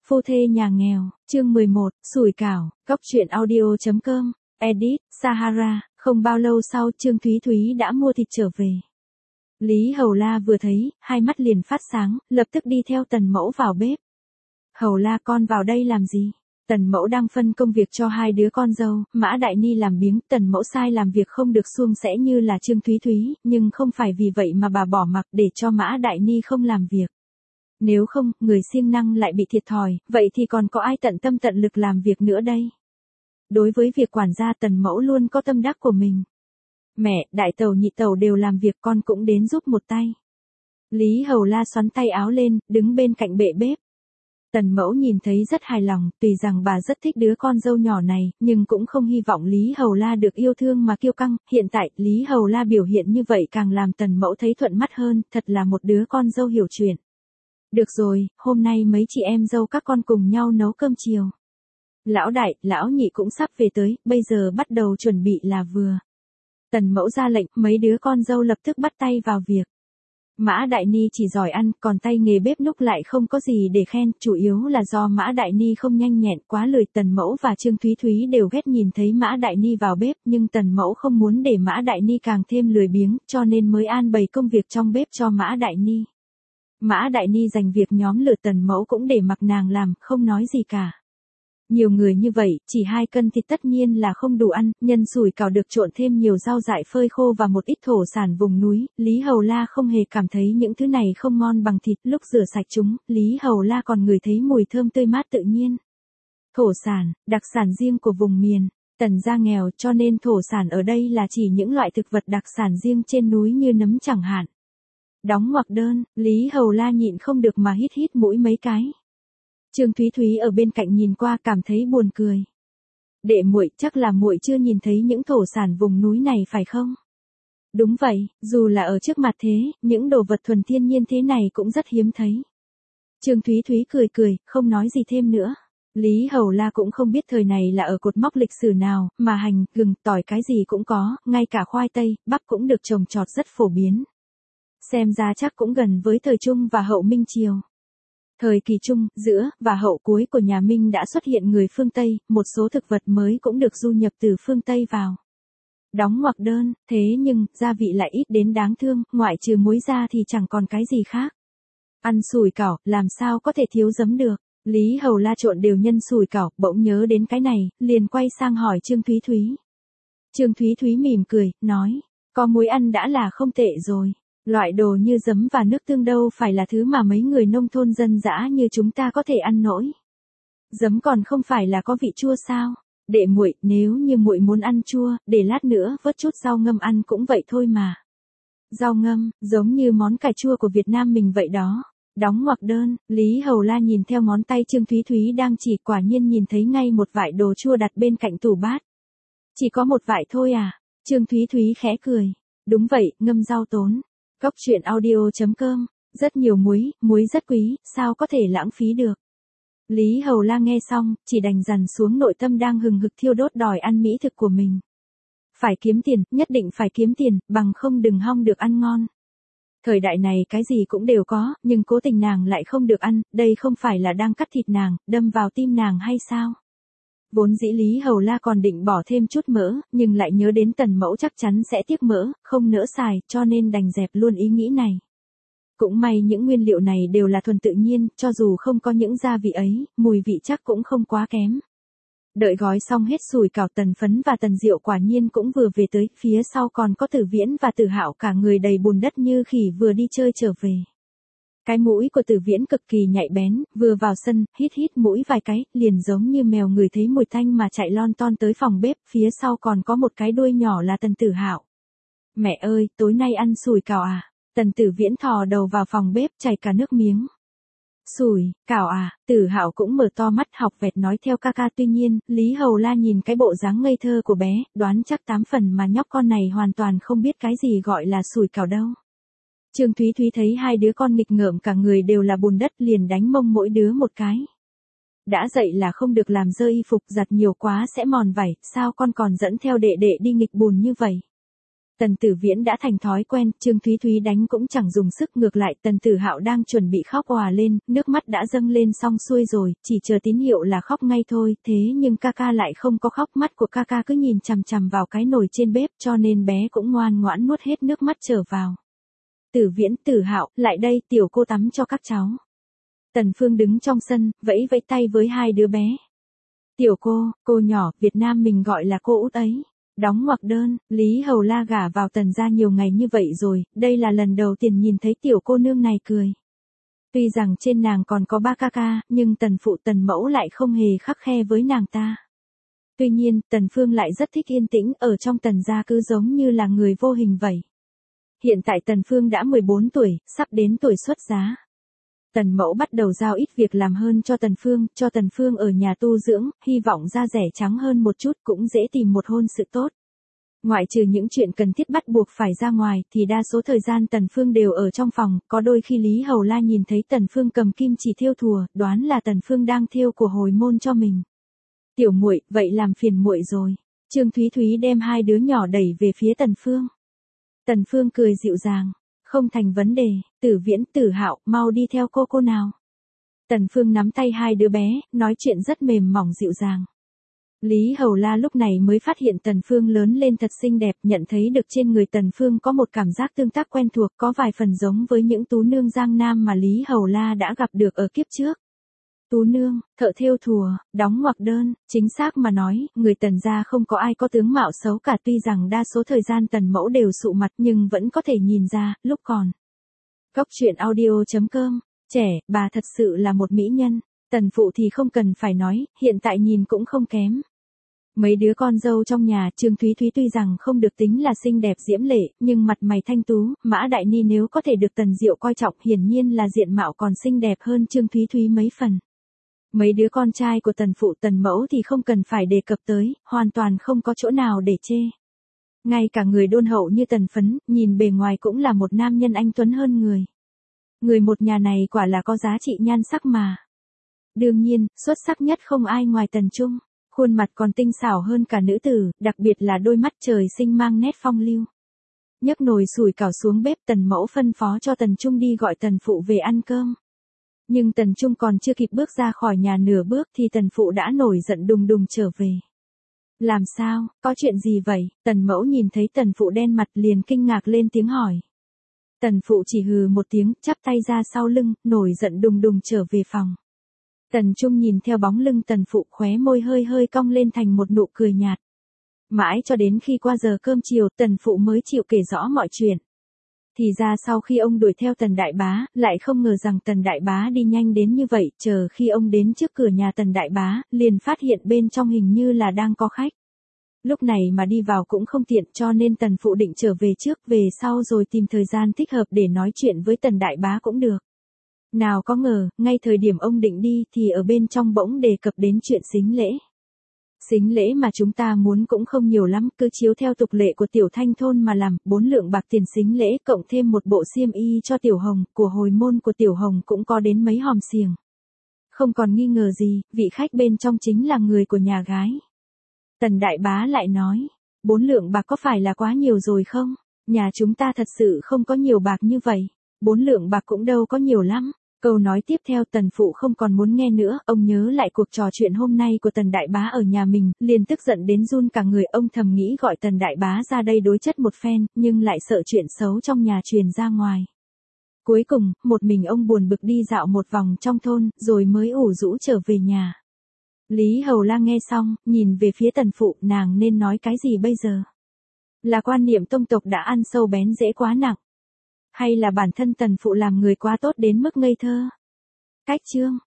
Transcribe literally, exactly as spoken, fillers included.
Phu thê nhà nghèo, chương mười một, sủi cảo, cóc truyện audio.com, edit, Sahara, không bao lâu sau Trương Thúy Thúy đã mua thịt trở về. Lý Hầu La vừa thấy, hai mắt liền phát sáng, lập tức đi theo Tần Mẫu vào bếp. Hầu La con vào đây làm gì? Tần Mẫu đang phân công việc cho hai đứa con dâu, Mã Đại Ni làm biếng, Tần Mẫu sai làm việc không được suôn sẻ như là Trương Thúy Thúy, nhưng không phải vì vậy mà bà bỏ mặc để cho Mã Đại Ni không làm việc. Nếu không, người siêng năng lại bị thiệt thòi, vậy thì còn có ai tận tâm tận lực làm việc nữa đây? Đối với việc quản gia Tần Mẫu luôn có tâm đắc của mình. Mẹ, đại tẩu nhị tẩu đều làm việc, con cũng đến giúp một tay. Lý Hầu La xoắn tay áo lên, đứng bên cạnh bệ bếp. Tần Mẫu nhìn thấy rất hài lòng, tùy rằng bà rất thích đứa con dâu nhỏ này, nhưng cũng không hy vọng Lý Hầu La được yêu thương mà kiêu căng. Hiện tại, Lý Hầu La biểu hiện như vậy càng làm Tần Mẫu thấy thuận mắt hơn, thật là một đứa con dâu hiểu chuyện. Được rồi, hôm nay mấy chị em dâu các con cùng nhau nấu cơm chiều. Lão đại, lão nhị cũng sắp về tới, bây giờ bắt đầu chuẩn bị là vừa. Tần Mẫu ra lệnh, mấy đứa con dâu lập tức bắt tay vào việc. Mã Đại Ni chỉ giỏi ăn, còn tay nghề bếp núc lại không có gì để khen, chủ yếu là do Mã Đại Ni không nhanh nhẹn, quá lười. Tần Mẫu và Trương Thúy Thúy đều ghét nhìn thấy Mã Đại Ni vào bếp, nhưng Tần Mẫu không muốn để Mã Đại Ni càng thêm lười biếng, cho nên mới an bày công việc trong bếp cho Mã Đại Ni. Mã Đại Ni dành việc nhóm lửa, Tần Mẫu cũng để mặc nàng làm, không nói gì cả. Nhiều người như vậy, chỉ hai cân thịt tất nhiên là không đủ ăn, nhân sủi cảo được trộn thêm nhiều rau dại phơi khô và một ít thổ sản vùng núi, Lý Hầu La không hề cảm thấy những thứ này không ngon bằng thịt. Lúc rửa sạch chúng, Lý Hầu La còn ngửi thấy mùi thơm tươi mát tự nhiên. Thổ sản, đặc sản riêng của vùng miền, Tần gia nghèo cho nên thổ sản ở đây là chỉ những loại thực vật đặc sản riêng trên núi như nấm chẳng hạn. Đóng ngoặc đơn, Lý Hầu La nhịn không được mà hít hít mũi mấy cái. Trương Thúy Thúy ở bên cạnh nhìn qua cảm thấy buồn cười. Đệ muội, chắc là muội chưa nhìn thấy những thổ sản vùng núi này phải không? Đúng vậy, dù là ở trước mặt thế, những đồ vật thuần thiên nhiên thế này cũng rất hiếm thấy. Trương Thúy Thúy cười cười, không nói gì thêm nữa. Lý Hầu La cũng không biết thời này là ở cột mốc lịch sử nào, mà hành, gừng, tỏi cái gì cũng có, ngay cả khoai tây, bắp cũng được trồng trọt rất phổ biến. Xem ra chắc cũng gần với thời Trung và hậu Minh Triều. Thời kỳ Trung, giữa, và hậu cuối của nhà Minh đã xuất hiện người phương Tây, một số thực vật mới cũng được du nhập từ phương Tây vào. Đóng ngoặc đơn, thế nhưng, gia vị lại ít đến đáng thương, ngoại trừ muối ra thì chẳng còn cái gì khác. Ăn sủi cảo, làm sao có thể thiếu giấm được. Lý Hầu La trộn đều nhân sủi cảo, bỗng nhớ đến cái này, liền quay sang hỏi Trương Thúy Thúy. Trương Thúy Thúy mỉm cười, nói, có muối ăn đã là không tệ rồi. Loại đồ như giấm và nước tương đâu phải là thứ mà mấy người nông thôn dân dã như chúng ta có thể ăn nổi. Giấm còn không phải là có vị chua sao? Đệ muội, nếu như muội muốn ăn chua, để lát nữa vớt chút rau ngâm ăn cũng vậy thôi mà. Rau ngâm, giống như món cà chua của Việt Nam mình vậy đó. Đóng ngoặc đơn, Lý Hầu La nhìn theo ngón tay Trương Thúy Thúy đang chỉ, quả nhiên nhìn thấy ngay một vại đồ chua đặt bên cạnh tủ bát. Chỉ có một vại thôi à? Trương Thúy Thúy khẽ cười. Đúng vậy, ngâm rau tốn. Cóc truyện audio.com, rất nhiều muối, muối rất quý, sao có thể lãng phí được. Lý Hầu La nghe xong, chỉ đành dằn xuống nội tâm đang hừng hực thiêu đốt đòi ăn mỹ thực của mình. Phải kiếm tiền, nhất định phải kiếm tiền, bằng không đừng hong được ăn ngon. Thời đại này cái gì cũng đều có, nhưng cố tình nàng lại không được ăn, đây không phải là đang cắt thịt nàng, đâm vào tim nàng hay sao? Vốn dĩ Lý Hầu La còn định bỏ thêm chút mỡ, nhưng lại nhớ đến Tần Mẫu chắc chắn sẽ tiếc mỡ, không nỡ xài, cho nên đành dẹp luôn ý nghĩ này. Cũng may những nguyên liệu này đều là thuần tự nhiên, cho dù không có những gia vị ấy, mùi vị chắc cũng không quá kém. Đợi gói xong hết sủi cảo, Tần Phấn và Tần Diệu quả nhiên cũng vừa về tới, phía sau còn có Tử Viễn và Tử Hạo, cả người đầy bùn đất như khỉ vừa đi chơi trở về. Cái mũi của Tử Viễn cực kỳ nhạy bén, vừa vào sân, hít hít mũi vài cái, liền giống như mèo ngửi thấy mùi tanh mà chạy lon ton tới phòng bếp, phía sau còn có một cái đuôi nhỏ là Tần Tử Hạo. Mẹ ơi, tối nay ăn sủi cảo à? Tần Tử Viễn thò đầu vào phòng bếp, chảy cả nước miếng. Sủi cảo à? Tử Hạo cũng mở to mắt học vẹt nói theo ca ca, tuy nhiên, Lý Hầu La nhìn cái bộ dáng ngây thơ của bé, đoán chắc tám phần mà nhóc con này hoàn toàn không biết cái gì gọi là sủi cảo đâu. Trương Thúy Thúy thấy hai đứa con nghịch ngợm cả người đều là bùn đất, liền đánh mông mỗi đứa một cái. Đã dậy là không được làm dơ y phục, giặt nhiều quá sẽ mòn vải, sao con còn dẫn theo đệ đệ đi nghịch bùn như vậy? Tần Tử Viễn đã thành thói quen, Trương Thúy Thúy đánh cũng chẳng dùng sức, ngược lại Tần Tử Hạo đang chuẩn bị khóc òa lên, nước mắt đã dâng lên xong xuôi rồi, chỉ chờ tín hiệu là khóc ngay thôi, thế nhưng ca ca lại không có khóc, mắt của ca ca cứ nhìn chằm chằm vào cái nồi trên bếp, cho nên bé cũng ngoan ngoãn nuốt hết nước mắt trở vào. Tử Viễn, Tử Hạo, lại đây, tiểu cô tắm cho các cháu. Tần Phương đứng trong sân, vẫy vẫy tay với hai đứa bé. Tiểu cô, cô nhỏ, Việt Nam mình gọi là cô út ấy. Đóng ngoặc đơn, Lý Hầu La gả vào Tần gia nhiều ngày như vậy rồi, đây là lần đầu tiên nhìn thấy tiểu cô nương này cười. Tuy rằng trên nàng còn có ba ca ca, nhưng Tần phụ Tần mẫu lại không hề khắt khe với nàng ta. Tuy nhiên, Tần Phương lại rất thích yên tĩnh, ở trong Tần gia cứ giống như là người vô hình vậy. Hiện tại Tần Phương đã mười bốn tuổi, sắp đến tuổi xuất giá. Tần mẫu bắt đầu giao ít việc làm hơn cho Tần Phương, cho Tần Phương ở nhà tu dưỡng, hy vọng da rẻ trắng hơn một chút cũng dễ tìm một hôn sự tốt. Ngoại trừ những chuyện cần thiết bắt buộc phải ra ngoài, thì đa số thời gian Tần Phương đều ở trong phòng, có đôi khi Lý Hầu La nhìn thấy Tần Phương cầm kim chỉ thêu thùa, đoán là Tần Phương đang thêu của hồi môn cho mình. Tiểu muội, vậy làm phiền muội rồi. Trương Thúy Thúy đem hai đứa nhỏ đẩy về phía Tần Phương. Tần Phương cười dịu dàng. Không thành vấn đề, Tử Viễn, Tử Hạo, mau đi theo cô cô nào. Tần Phương nắm tay hai đứa bé, nói chuyện rất mềm mỏng dịu dàng. Lý Hầu La lúc này mới phát hiện Tần Phương lớn lên thật xinh đẹp, nhận thấy được trên người Tần Phương có một cảm giác tương tác quen thuộc, có vài phần giống với những tú nương Giang Nam mà Lý Hầu La đã gặp được ở kiếp trước. Tú nương, thợ thêu thùa, đóng ngoặc đơn, chính xác mà nói, người Tần gia không có ai có tướng mạo xấu cả, tuy rằng đa số thời gian Tần mẫu đều sụ mặt nhưng vẫn có thể nhìn ra, lúc còn. Góc truyện audio chấm com, trẻ, bà thật sự là một mỹ nhân, Tần phụ thì không cần phải nói, hiện tại nhìn cũng không kém. Mấy đứa con dâu trong nhà, Trương Thúy Thúy tuy rằng không được tính là xinh đẹp diễm lệ, nhưng mặt mày thanh tú, Mã Đại Ni nếu có thể được Tần Diệu coi trọng, hiển nhiên là diện mạo còn xinh đẹp hơn Trương Thúy Thúy mấy phần. Mấy đứa con trai của Tần phụ Tần mẫu thì không cần phải đề cập tới, hoàn toàn không có chỗ nào để chê. Ngay cả người đôn hậu như Tần Phấn, nhìn bề ngoài cũng là một nam nhân anh tuấn hơn người. Người một nhà này quả là có giá trị nhan sắc mà. Đương nhiên, xuất sắc nhất không ai ngoài Tần Trung, khuôn mặt còn tinh xảo hơn cả nữ tử, đặc biệt là đôi mắt trời sinh mang nét phong lưu. Nhấc nồi sủi cảo xuống bếp, Tần mẫu phân phó cho Tần Trung đi gọi Tần phụ về ăn cơm. Nhưng Tần Trung còn chưa kịp bước ra khỏi nhà nửa bước thì Tần phụ đã nổi giận đùng đùng trở về. Làm sao, có chuyện gì vậy? Tần mẫu nhìn thấy Tần phụ đen mặt liền kinh ngạc lên tiếng hỏi. Tần phụ chỉ hừ một tiếng, chắp tay ra sau lưng, nổi giận đùng đùng trở về phòng. Tần Trung nhìn theo bóng lưng Tần phụ, khóe môi hơi hơi cong lên thành một nụ cười nhạt. Mãi cho đến khi qua giờ cơm chiều, Tần phụ mới chịu kể rõ mọi chuyện. Thì ra sau khi ông đuổi theo Tần Đại Bá, lại không ngờ rằng Tần Đại Bá đi nhanh đến như vậy, chờ khi ông đến trước cửa nhà Tần Đại Bá, liền phát hiện bên trong hình như là đang có khách. Lúc này mà đi vào cũng không tiện, cho nên Tần phụ định trở về trước, về sau rồi tìm thời gian thích hợp để nói chuyện với Tần Đại Bá cũng được. Nào có ngờ, ngay thời điểm ông định đi thì ở bên trong bỗng đề cập đến chuyện sính lễ. Sính lễ mà chúng ta muốn cũng không nhiều lắm, cứ chiếu theo tục lệ của Tiểu Thanh thôn mà làm, bốn lượng bạc tiền sính lễ cộng thêm một bộ xiêm y cho Tiểu Hồng, của hồi môn của Tiểu Hồng cũng có đến mấy hòm xiềng. Không còn nghi ngờ gì, vị khách bên trong chính là người của nhà gái. Tần Đại Bá lại nói, bốn lượng bạc có phải là quá nhiều rồi không? Nhà chúng ta thật sự không có nhiều bạc như vậy, bốn lượng bạc cũng đâu có nhiều lắm. Câu nói tiếp theo Tần phụ không còn muốn nghe nữa, ông nhớ lại cuộc trò chuyện hôm nay của Tần Đại Bá ở nhà mình, liền tức giận đến run cả người, ông thầm nghĩ gọi Tần Đại Bá ra đây đối chất một phen, nhưng lại sợ chuyện xấu trong nhà truyền ra ngoài. Cuối cùng, một mình ông buồn bực đi dạo một vòng trong thôn, rồi mới ủ rũ trở về nhà. Lý Hầu La nghe xong, nhìn về phía Tần phụ, nàng nên nói cái gì bây giờ? Là quan niệm tông tộc đã ăn sâu bén rễ quá nặng? Hay là bản thân Tần phụ làm người quá tốt đến mức ngây thơ? Cách chương